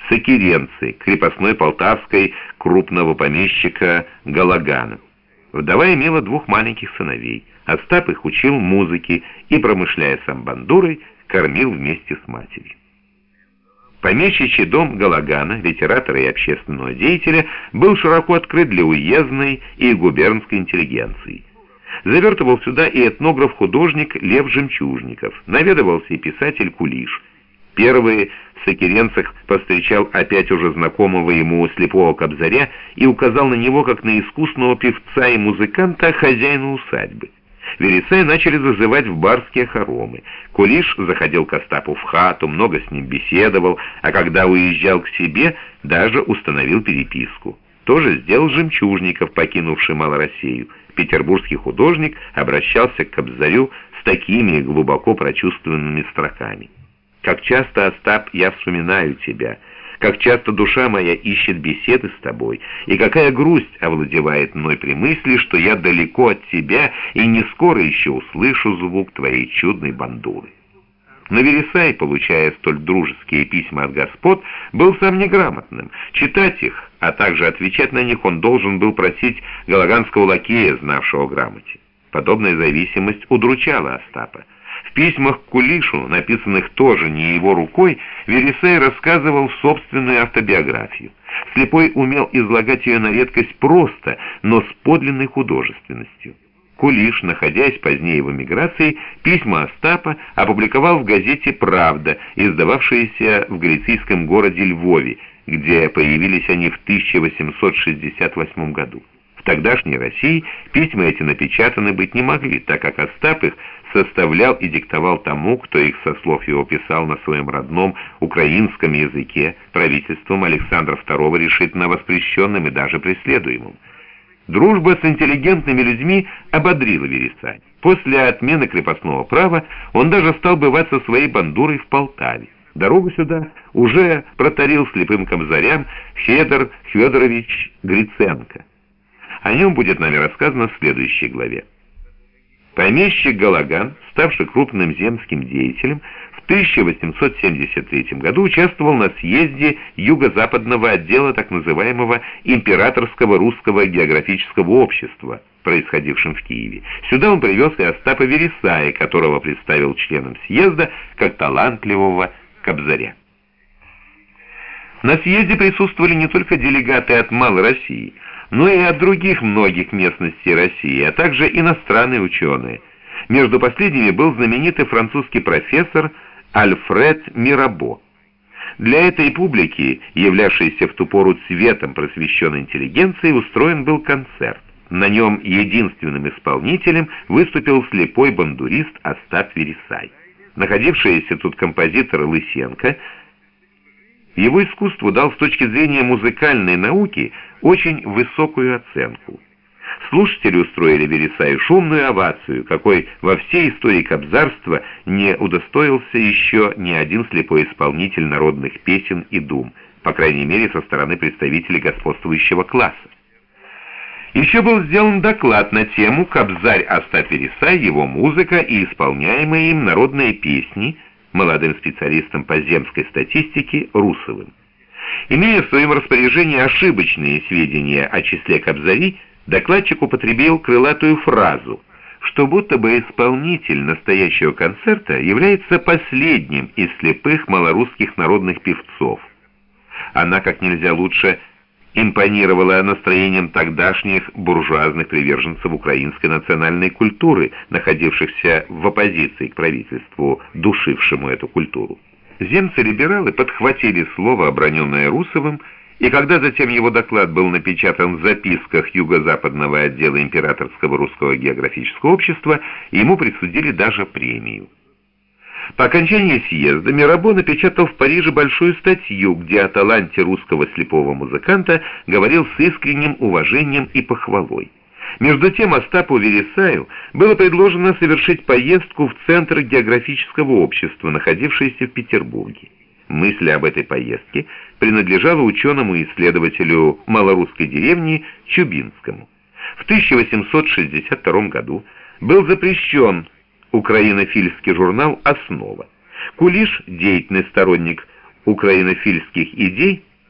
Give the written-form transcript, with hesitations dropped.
Сокиренцы, крепостной полтавской крупного помещика Галагана. Вдова имела двух маленьких сыновей. Остап их учил музыке и, промышляя сам бандурой, кормил вместе с матерью. Помещичий дом Галагана, литератора и общественного деятеля, был широко открыт для уездной и губернской интеллигенции. Завертывал сюда и этнограф-художник Лев Жемчужников, наведывался и писатель Кулиш. Первый в Сокиренцах повстречал опять уже знакомого ему слепого Кобзаря и указал на него как на искусного певца и музыканта, хозяина усадьбы. Вересая начали зазывать в барские хоромы. Кулиш заходил к Остапу в хату, много с ним беседовал, а когда уезжал к себе, даже установил переписку. То же сделал Жемчужников, покинувший Малороссию. Петербургский художник обращался к Кобзарю с такими глубоко прочувствованными строками. «Как часто, Остап, я вспоминаю тебя, как часто душа моя ищет беседы с тобой, и какая грусть овладевает мной при мысли, что я далеко от тебя и не скоро еще услышу звук твоей чудной бандуры». Но Вересай, получая столь дружеские письма от господ, был сам неграмотным. Читать их, а также отвечать на них он должен был просить галаганского лакея, знавшего грамоте. Подобная зависимость удручала Остапа. В письмах к Кулишу, написанных тоже не его рукой, Вересай рассказывал собственную автобиографию. Слепой умел излагать ее на редкость просто, но с подлинной художественностью. Кулиш, находясь позднее в эмиграции, письма Остапа опубликовал в газете «Правда», издававшейся в галицийском городе Львове, где появились они в 1868 году. В тогдашней России письма эти напечатаны быть не могли, так как Остап их составлял и диктовал тому, кто их со слов его писал на своем родном украинском языке, правительством Александра II решительно воспрещенным и даже преследуемым. Дружба с интеллигентными людьми ободрила Вересая. После отмены крепостного права он даже стал бывать со своей бандурой в Полтаве. Дорогу сюда уже протарил слепым Кобзарям Федор Федорович Гриценко. О нем будет нами рассказано в следующей главе. Помещик Галаган, ставший крупным земским деятелем, в 1873 году участвовал на съезде юго-западного отдела так называемого Императорского русского географического общества, происходившем в Киеве. Сюда он привез и Остапа Вересая, которого представил членам съезда как талантливого Кобзаря. На съезде присутствовали не только делегаты от Малой России, но и от других многих местностей России, а также иностранные ученые. Между последними был знаменитый французский профессор Альфред Мирабо. Для этой публики, являвшейся в ту пору цветом просвещенной интеллигенции, устроен был концерт. На нем единственным исполнителем выступил слепой бандурист Остап Вересай. Находившийся тут композитор Лысенко его искусству дал с точки зрения музыкальной науки очень высокую оценку. Слушатели устроили Вересаю шумную овацию, какой во всей истории кобзарства не удостоился еще ни один слепой исполнитель народных песен и дум, по крайней мере со стороны представителей господствующего класса. Еще был сделан доклад на тему «Кобзарь Остап Вересай, его музыка и исполняемые им народные песни» молодым специалистом по земской статистике Русовым. Имея в своем распоряжении ошибочные сведения о числе кобзарей, докладчик употребил крылатую фразу, что будто бы исполнитель настоящего концерта является последним из слепых малорусских народных певцов. Она как нельзя лучше импонировала настроением тогдашних буржуазных приверженцев украинской национальной культуры, находившихся в оппозиции к правительству, душившему эту культуру. Земцы-либералы подхватили слово, оброненное Русовым, и когда затем его доклад был напечатан в записках юго-западного отдела Императорского русского географического общества, ему присудили даже премию. По окончании съезда Мирабо напечатал в Париже большую статью, где о таланте русского слепого музыканта говорил с искренним уважением и похвалой. Между тем Остапу Вересаю было предложено совершить поездку в Центр географического общества, находившееся в Петербурге. Мысль об этой поездке принадлежала ученому-исследователю малорусской деревни Чубинскому. В 1862 году был запрещен украинофильский журнал «Основа». Кулиш, деятельный сторонник украинофильских идей